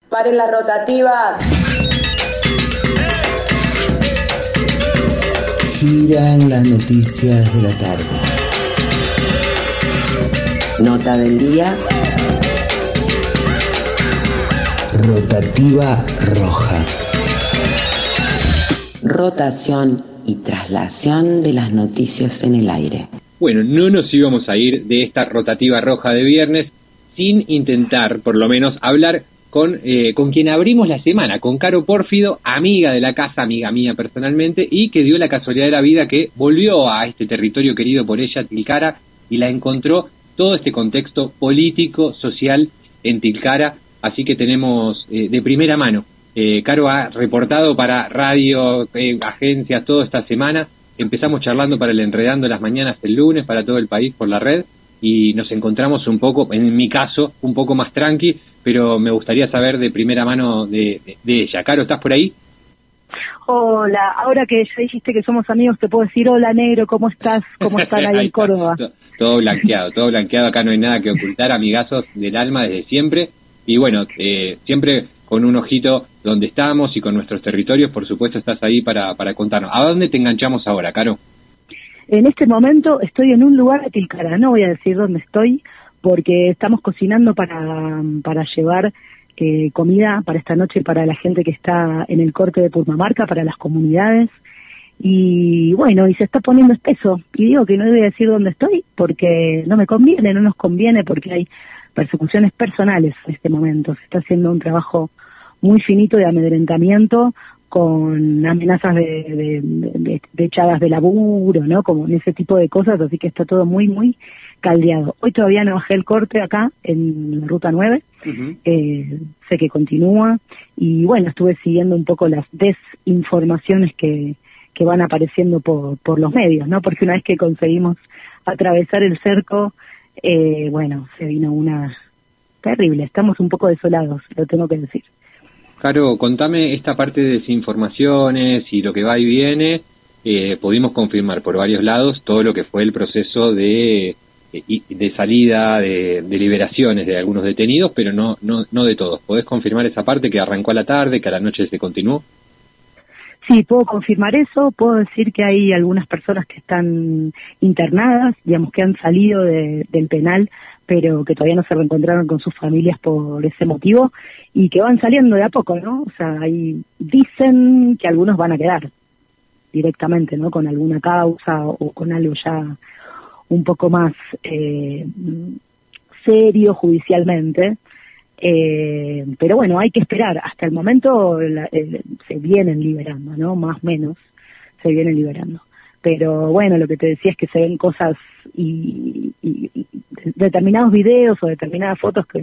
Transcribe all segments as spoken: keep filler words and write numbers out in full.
Paren las rotativas. Giran las noticias de la tarde. Nota del día. Rotativa roja. Rotación y traslación de las noticias en el aire. Bueno, no nos íbamos a ir de esta rotativa roja de viernes sin intentar, por lo menos, hablar con eh, con quien abrimos la semana, con Caro Pórfido, amiga de la casa, amiga mía personalmente, y que dio la casualidad de la vida que volvió a este territorio querido por ella, Tilcara, y la encontró todo este contexto político, social en Tilcara, así que tenemos eh, de primera mano. Eh, Caro ha reportado para radio, eh, agencias, toda esta semana. Empezamos charlando para el Enredando las Mañanas el lunes, para todo el país por la red, y nos encontramos un poco, en mi caso, un poco más tranqui, pero me gustaría saber de primera mano de, de, de ella. Caro, ¿estás por ahí? Hola, ahora que ya dijiste que somos amigos, te puedo decir, hola negro, ¿cómo estás? ¿Cómo están ahí, ahí en Córdoba? Todo, todo blanqueado, todo blanqueado, acá no hay nada que ocultar, amigazos del alma desde siempre, y bueno, eh, siempre con un ojito donde estamos y con nuestros territorios, por supuesto estás ahí para, para contarnos. ¿A dónde te enganchamos ahora, Caro? En este momento estoy en un lugar de Tilcara, no voy a decir dónde estoy, porque estamos cocinando para, para llevar eh, comida para esta noche para la gente que está en el corte de Purmamarca, para las comunidades, y bueno, y se está poniendo espeso, y digo que no voy a decir dónde estoy, porque no me conviene, no nos conviene, porque hay persecuciones personales en este momento, se está haciendo un trabajo muy finito de amedrentamiento, con amenazas de, de, de, de echadas de laburo, ¿no? Como en ese tipo de cosas, así que está todo muy, muy caldeado. Hoy todavía no bajé el corte acá, en la Ruta nueve, uh-huh. eh, sé que continúa, y bueno, estuve siguiendo un poco las desinformaciones que, que van apareciendo por, por los medios, ¿no? Porque una vez que conseguimos atravesar el cerco, eh, bueno, se vino una terrible, estamos un poco desolados, lo tengo que decir. Caro, contame esta parte de desinformaciones y lo que va y viene. Eh, pudimos confirmar por varios lados todo lo que fue el proceso de, de salida, de, de liberaciones de algunos detenidos, pero no, no, no de todos. ¿Podés confirmar esa parte que arrancó a la tarde, que a la noche se continuó? Sí, puedo confirmar eso. Puedo decir que hay algunas personas que están internadas, digamos que han salido de, del penal, pero que todavía no se reencontraron con sus familias por ese motivo, y que van saliendo de a poco, ¿no? O sea, ahí dicen que algunos van a quedar directamente, ¿no? Con alguna causa o con algo ya un poco más eh, serio judicialmente, eh, pero bueno, hay que esperar. Hasta el momento la, eh, se vienen liberando, ¿no? Más o menos se vienen liberando. Pero bueno, lo que te decía es que se ven cosas y, y, y determinados videos o determinadas fotos que,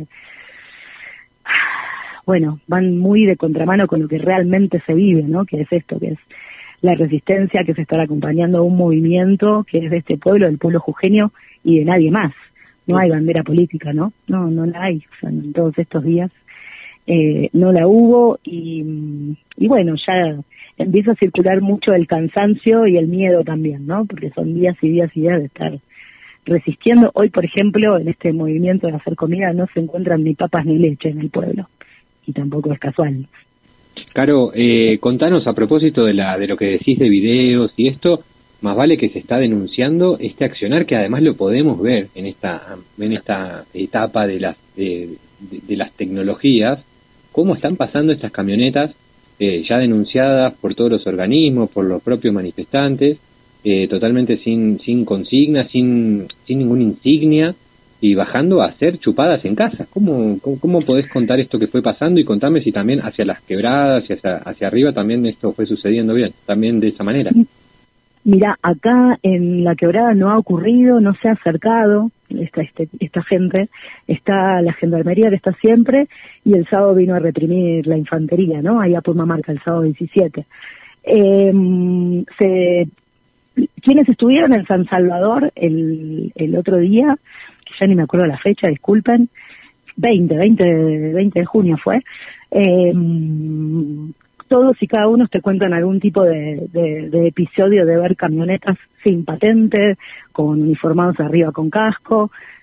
bueno, van muy de contramano con lo que realmente se vive, ¿no? Que es esto, que es la resistencia, que se está acompañando a un movimiento que es de este pueblo, del pueblo jujeño, y de nadie más. No hay bandera política, ¿no? No, no la hay. O sea, en todos estos días eh, no la hubo, y, y bueno, ya empieza a circular mucho el cansancio y el miedo también, ¿no? Porque son días y días y días de estar resistiendo. Hoy, por ejemplo, en este movimiento de hacer comida no se encuentran ni papas ni leche en el pueblo, y tampoco es casual. Caro, eh, contanos a propósito de la de lo que decís de videos y esto, más vale que se está denunciando este accionar, que además lo podemos ver en esta en esta etapa de las de, de, de las tecnologías, cómo están pasando estas camionetas eh, ya denunciadas por todos los organismos, por los propios manifestantes, eh, totalmente sin sin consigna, sin sin ninguna insignia, y bajando a ser chupadas en casa. ¿Cómo, cómo, cómo podés contar esto que fue pasando? Y contame si también hacia las quebradas y hacia, hacia arriba también esto fue sucediendo bien, también de esa manera. Mira, acá en la quebrada no ha ocurrido, no se ha acercado esta, este, esta gente, está la gendarmería que está siempre, y el sábado vino a reprimir la infantería, ¿no? Ahí a Purmamarca, el sábado diecisiete. Eh, se, quienes estuvieron en San Salvador el, el otro día, que ya ni me acuerdo la fecha, disculpen, veinte, veinte, veinte de junio fue, eh, todos y cada uno te cuentan algún tipo de, de, de episodio de ver camionetas sin patente, con uniformados arriba con casco,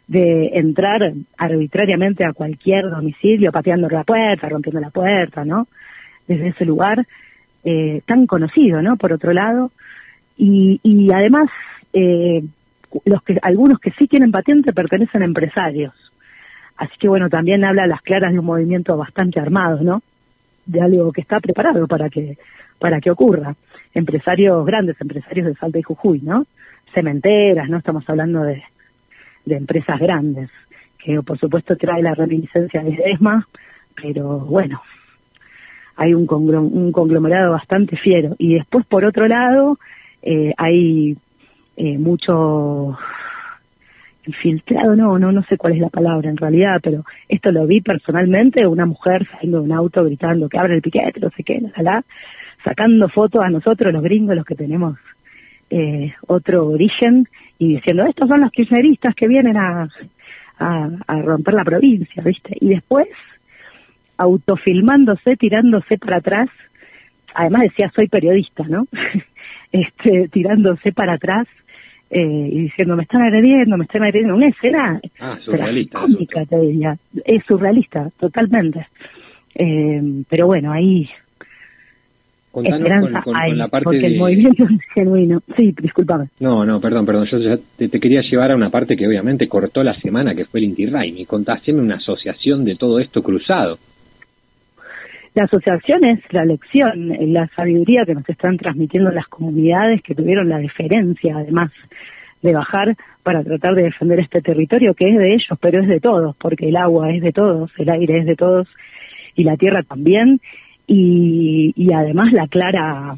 de entrar arbitrariamente a cualquier domicilio, pateando la puerta, rompiendo la puerta, ¿no? Desde ese lugar eh, tan conocido, ¿no? Por otro lado, y, y además eh, los que algunos que sí tienen patente pertenecen a empresarios, así que bueno, también habla a las claras de un movimiento bastante armado, ¿no? De algo que está preparado para que para que ocurra. Empresarios grandes, empresarios de Salta y Jujuy, ¿no? Cementeras, ¿no? Estamos hablando de, de empresas grandes, que por supuesto trae la reminiscencia de ESMA, pero bueno, hay un, conglom- un conglomerado bastante fiero. Y después, por otro lado, eh, hay eh, mucho infiltrado, no, no, no sé cuál es la palabra en realidad, pero esto lo vi personalmente, una mujer saliendo de un auto gritando que abre el piquete, no sé qué, la, la, sacando fotos a nosotros, los gringos, los que tenemos eh, otro origen, y diciendo, estos son los kirchneristas que vienen a, a, a romper la provincia, ¿viste? Y después, autofilmándose, tirándose para atrás, además decía, soy periodista, ¿no? este tirándose para atrás, eh, y diciendo, me están agrediendo, me están agrediendo, una escena ah, surrealista, cómica, te diría, es surrealista, totalmente. Eh, pero bueno, ahí... Contanos esperanza con, con, hay, con la parte porque de... el movimiento es genuino. Sí, discúlpame. No, no, perdón, perdón. Yo ya te, te quería llevar a una parte que obviamente cortó la semana, que fue el Inti Raymi. Contásteme una asociación de todo esto cruzado. La asociación es la lección, la sabiduría que nos están transmitiendo las comunidades que tuvieron la deferencia, además, de bajar para tratar de defender este territorio que es de ellos, pero es de todos, porque el agua es de todos, el aire es de todos y la tierra también. Y, y además la clara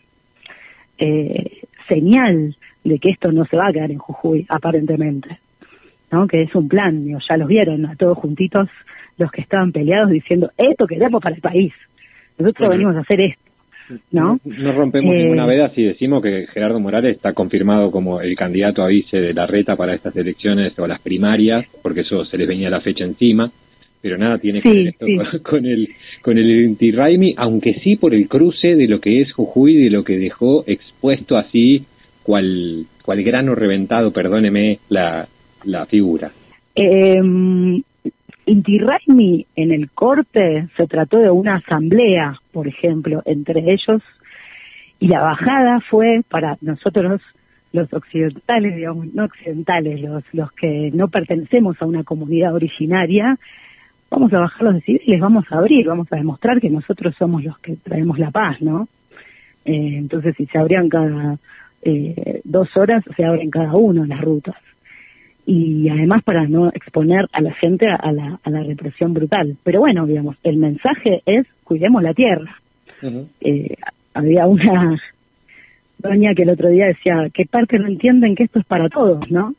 eh, señal de que esto no se va a quedar en Jujuy, aparentemente, ¿no? Que es un plan, digo, ya los vieron a todos juntitos los que estaban peleados diciendo, esto queremos para el país, nosotros bueno, venimos a hacer esto, ¿no? No, no rompemos eh, ninguna veda si decimos que Gerardo Morales está confirmado como el candidato a vice de Larreta para estas elecciones o las primarias, porque eso se les venía la fecha encima. Pero nada tiene que sí, ver esto sí. con, con el con el Inti Raymi, aunque sí por el cruce de lo que es Jujuy, de lo que dejó expuesto así, cual cual grano reventado, perdóneme la, la figura. Eh, Inti Raymi en el corte se trató de una asamblea, por ejemplo, entre ellos, y la bajada fue para nosotros los occidentales, digamos, no occidentales, los, los que no pertenecemos a una comunidad originaria. Vamos a bajar los decibeles, vamos a abrir, vamos a demostrar que nosotros somos los que traemos la paz, ¿no? Eh, entonces, si se abrían cada eh, dos horas, se abren cada uno las rutas. Y además para no exponer a la gente a la, a la represión brutal. Pero bueno, digamos, el mensaje es, cuidemos la tierra. Uh-huh. Eh, había una doña que el otro día decía, ¿qué parte no entienden que esto es para todos, no?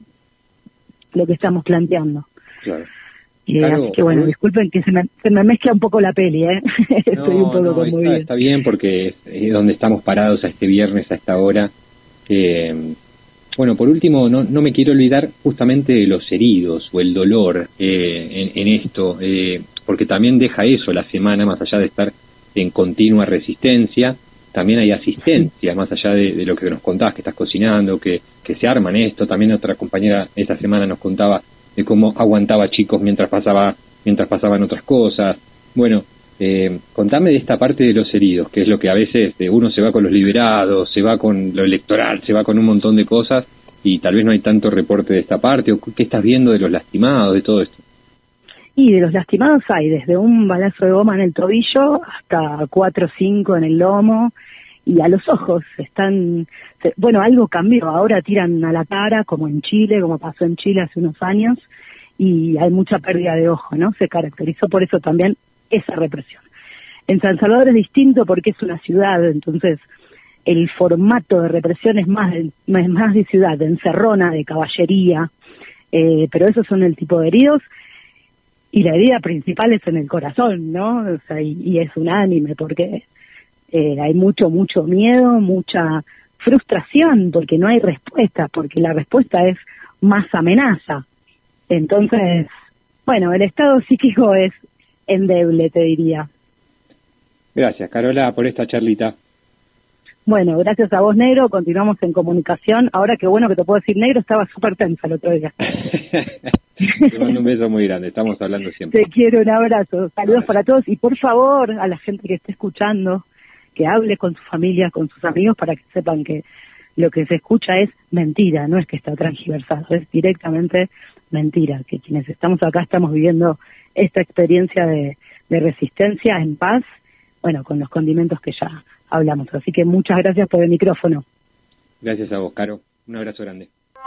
Lo que estamos planteando. Claro. Eh, claro, así que bueno, disculpen que se me, se me mezcla un poco la peli, ¿eh? No, Estoy un poco no, conmovida. Está, está bien porque es donde estamos parados a este viernes a esta hora. Eh, bueno, por último, no, no me quiero olvidar justamente de los heridos o el dolor eh, en, en esto, eh, porque también deja eso la semana, más allá de estar en continua resistencia, también hay asistencia, sí. Más allá de, de lo que nos contabas, que estás cocinando, que, que se arman esto. También otra compañera esta semana nos contaba de cómo aguantaba chicos mientras pasaba mientras pasaban otras cosas. Bueno, eh, contame de esta parte de los heridos, que es lo que a veces eh, uno se va con los liberados, se va con lo electoral, se va con un montón de cosas y tal vez no hay tanto reporte de esta parte. ¿O qué estás viendo de los lastimados, de todo esto? Y de los lastimados hay desde un balazo de goma en el tobillo hasta cuatro o cinco en el lomo y a los ojos están, bueno, algo cambió, ahora tiran a la cara como en Chile, como pasó en Chile hace unos años, y hay mucha pérdida de ojo, ¿no? Se caracterizó por eso también esa represión. En San Salvador es distinto porque es una ciudad, entonces el formato de represión es más de, más de ciudad, de encerrona, de caballería, eh, pero esos son el tipo de heridos, y la herida principal es en el corazón, ¿no? O sea, y, y es unánime porque Eh, hay mucho, mucho miedo, mucha frustración, porque no hay respuesta, porque la respuesta es más amenaza. Entonces, bueno, el estado psíquico es endeble, te diría. Gracias, Carola, por esta charlita. Bueno, gracias a vos, Negro, continuamos en comunicación. Ahora qué bueno que te puedo decir, Negro, estaba súper tensa el otro día. Te mando un beso muy grande, estamos hablando siempre. Te quiero, un abrazo, saludos para todos y por favor a la gente que esté escuchando, que hable con su familia, con sus amigos para que sepan que lo que se escucha es mentira, no es que está transgiversado, es directamente mentira, que quienes estamos acá estamos viviendo esta experiencia de, de resistencia en paz, bueno, con los condimentos que ya hablamos. Así que muchas gracias por el micrófono. Gracias a vos, Caro. Un abrazo grande.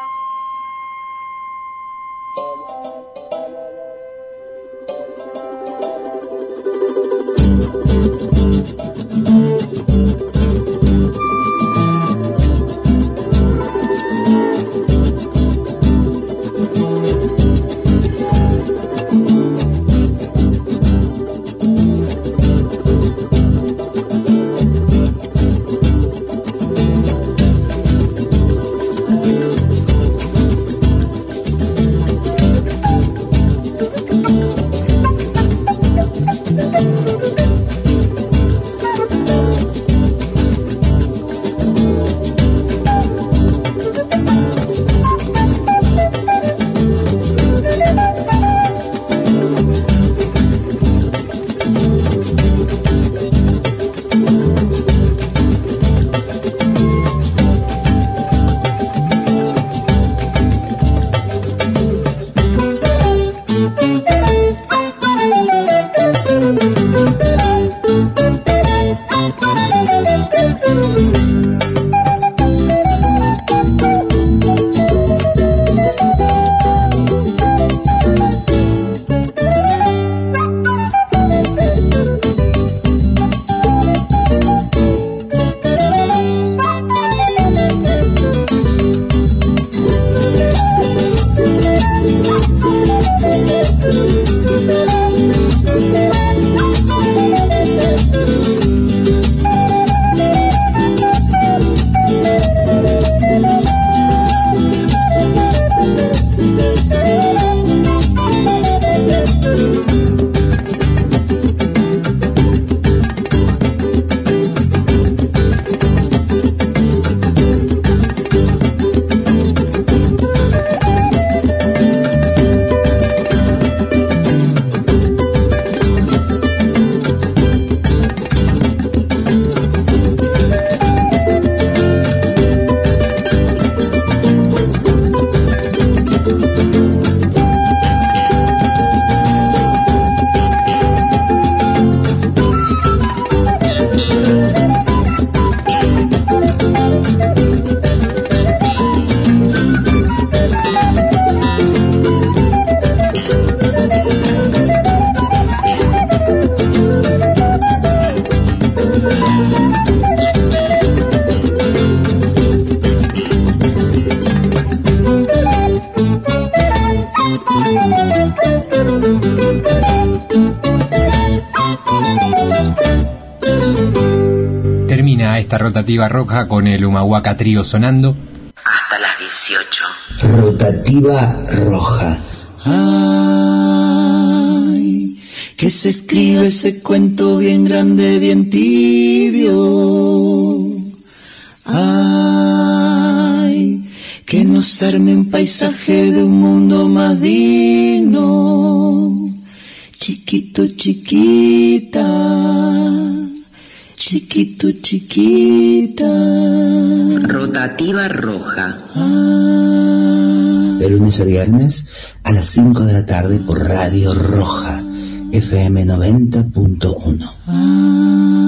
Termina esta rotativa roja con el Humahuaca Trío sonando hasta las dieciocho. Rotativa roja. Ay, que se escribe ese cuento bien grande, bien tibio. Ay, que nos arme un paisaje de un mundo más digno. Chiquito, chiquita, chiquito, chiquita. Rotativa roja. Ah. De lunes a viernes a las cinco de la tarde por Radio Roja, F M noventa punto uno. Ah.